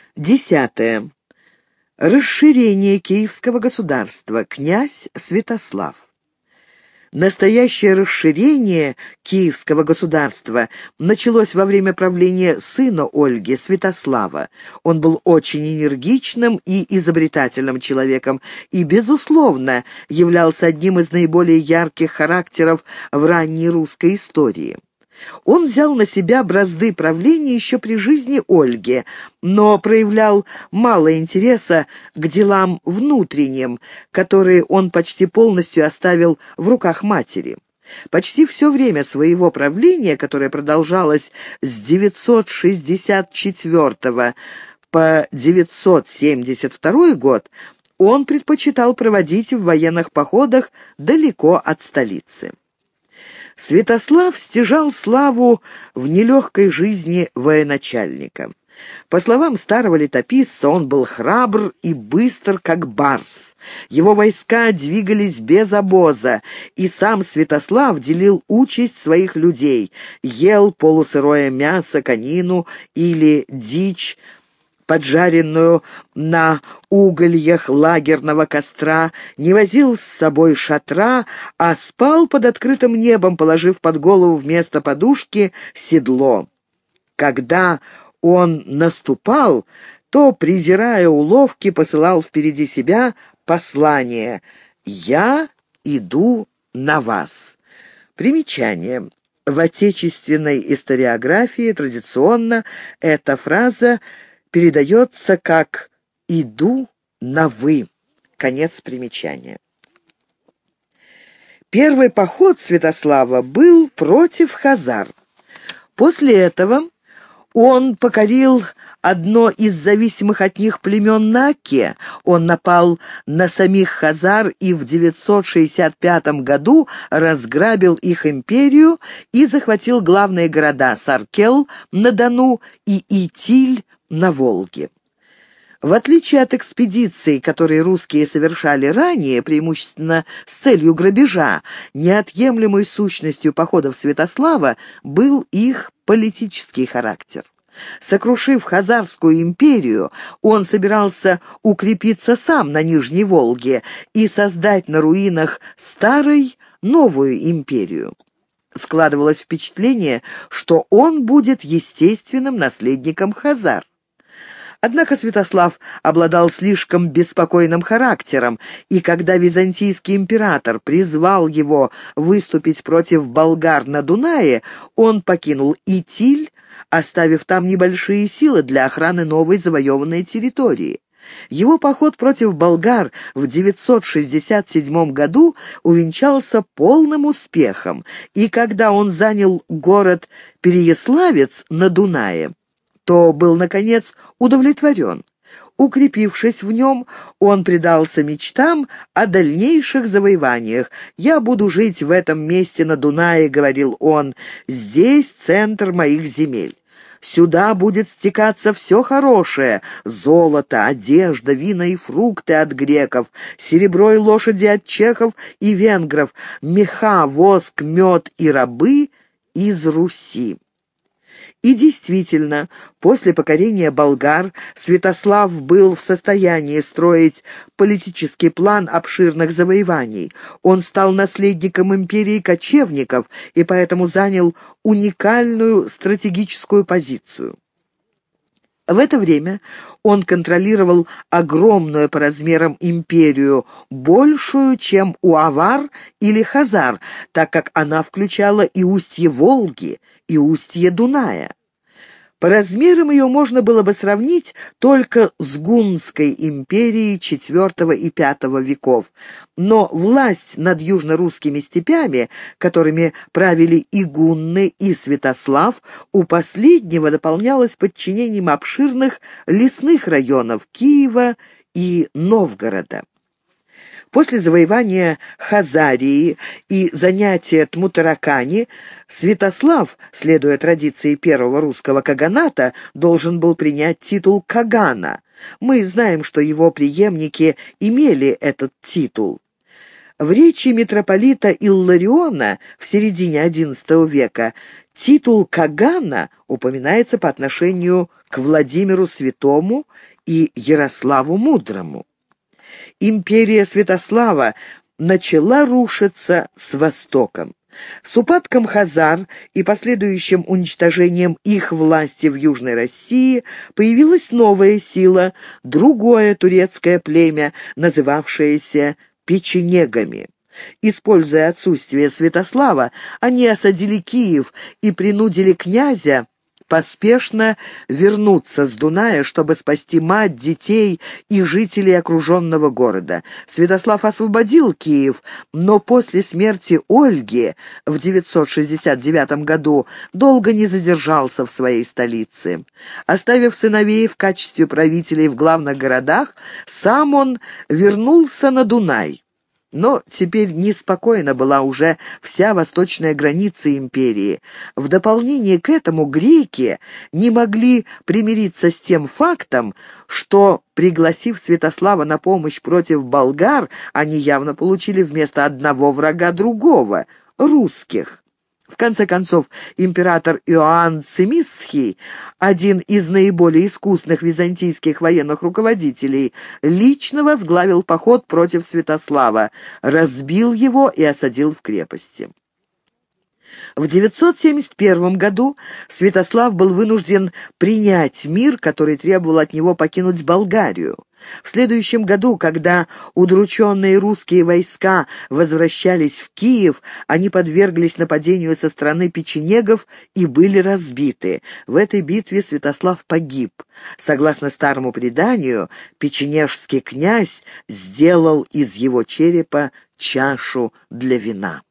Десятое. Расширение Киевского государства. Князь Святослав. Настоящее расширение Киевского государства началось во время правления сына Ольги, Святослава. Он был очень энергичным и изобретательным человеком и, безусловно, являлся одним из наиболее ярких характеров в ранней русской истории. Он взял на себя бразды правления еще при жизни Ольги, но проявлял мало интереса к делам внутренним, которые он почти полностью оставил в руках матери. Почти все время своего правления, которое продолжалось с 964 по 972 год, он предпочитал проводить в военных походах далеко от столицы. Святослав стяжал славу в нелегкой жизни военачальника. По словам старого летописца, он был храбр и быстр, как барс. Его войска двигались без обоза, и сам Святослав делил участь своих людей, ел полусырое мясо, конину или дичь, поджаренную на угольях лагерного костра, не возил с собой шатра, а спал под открытым небом, положив под голову вместо подушки седло. Когда он наступал, то, презирая уловки, посылал впереди себя послание «Я иду на вас». Примечание. В отечественной историографии традиционно эта фраза передается как «иду на вы». Конец примечания. Первый поход Святослава был против хазар. После этого он покорил одно из зависимых от них племен на Оке. Он напал на самих хазар и в 965 году разграбил их империю и захватил главные города Саркел на Дону и Итиль на Волге. В отличие от экспедиций, которые русские совершали ранее, преимущественно с целью грабежа, неотъемлемой сущностью походов Святослава был их политический характер. Сокрушив Хазарскую империю, он собирался укрепиться сам на Нижней Волге и создать на руинах старой новую империю. Складывалось впечатление, что он будет естественным наследником хазар. Однако Святослав обладал слишком беспокойным характером, и когда византийский император призвал его выступить против болгар на Дунае, он покинул Итиль, оставив там небольшие силы для охраны новой завоеванной территории. Его поход против болгар в 967 году увенчался полным успехом, и когда он занял город Переяславец на Дунае, то был, наконец, удовлетворен. Укрепившись в нем, он предался мечтам о дальнейших завоеваниях. «Я буду жить в этом месте на Дунае», — говорил он, — «здесь центр моих земель. Сюда будет стекаться все хорошее — золото, одежда, вина и фрукты от греков, серебро и лошади от чехов и венгров, меха, воск, мед и рабы из Руси». И действительно, после покорения болгар Святослав был в состоянии строить политический план обширных завоеваний. Он стал наследником империи кочевников и поэтому занял уникальную стратегическую позицию. В это время он контролировал огромную по размерам империю, большую, чем у авар или хазар, так как она включала и устье Волги, и устье Дуная. По размерам ее можно было бы сравнить только с Гунской империей IV и V веков, но власть над южно-русскими степями, которыми правили и гунны, и Святослав, у последнего дополнялась подчинением обширных лесных районов Киева и Новгорода. После завоевания Хазарии и занятия Тмутаракани Святослав, следуя традиции первого русского каганата, должен был принять титул кагана. Мы знаем, что его преемники имели этот титул. В речи митрополита Иллариона в середине XI века Титул Кагана упоминается по отношению к Владимиру Святому и Ярославу Мудрому. Империя Святослава начала рушиться с востоком. С упадком хазар и последующим уничтожением их власти в Южной России появилась новая сила, другое турецкое племя, называвшееся печенегами. Используя отсутствие Святослава, они осадили Киев и принудили князя поспешно вернуться с Дуная, чтобы спасти мать, детей и жителей окруженного города. Святослав освободил Киев, но после смерти Ольги в 969 году долго не задержался в своей столице. Оставив сыновей в качестве правителей в главных городах, сам он вернулся на Дунай. Но теперь неспокойна была уже вся восточная граница империи. В дополнение к этому греки не могли примириться с тем фактом, что, пригласив Святослава на помощь против болгар, они явно получили вместо одного врага другого — русских. В конце концов, император Иоанн Цимисхий, один из наиболее искусных византийских военных руководителей, лично возглавил поход против Святослава, разбил его и осадил в крепости. В 971 году Святослав был вынужден принять мир, который требовал от него покинуть Болгарию. В следующем году, когда удрученные русские войска возвращались в Киев, они подверглись нападению со стороны печенегов и были разбиты. В этой битве Святослав погиб. Согласно старому преданию, печенежский князь сделал из его черепа чашу для вина.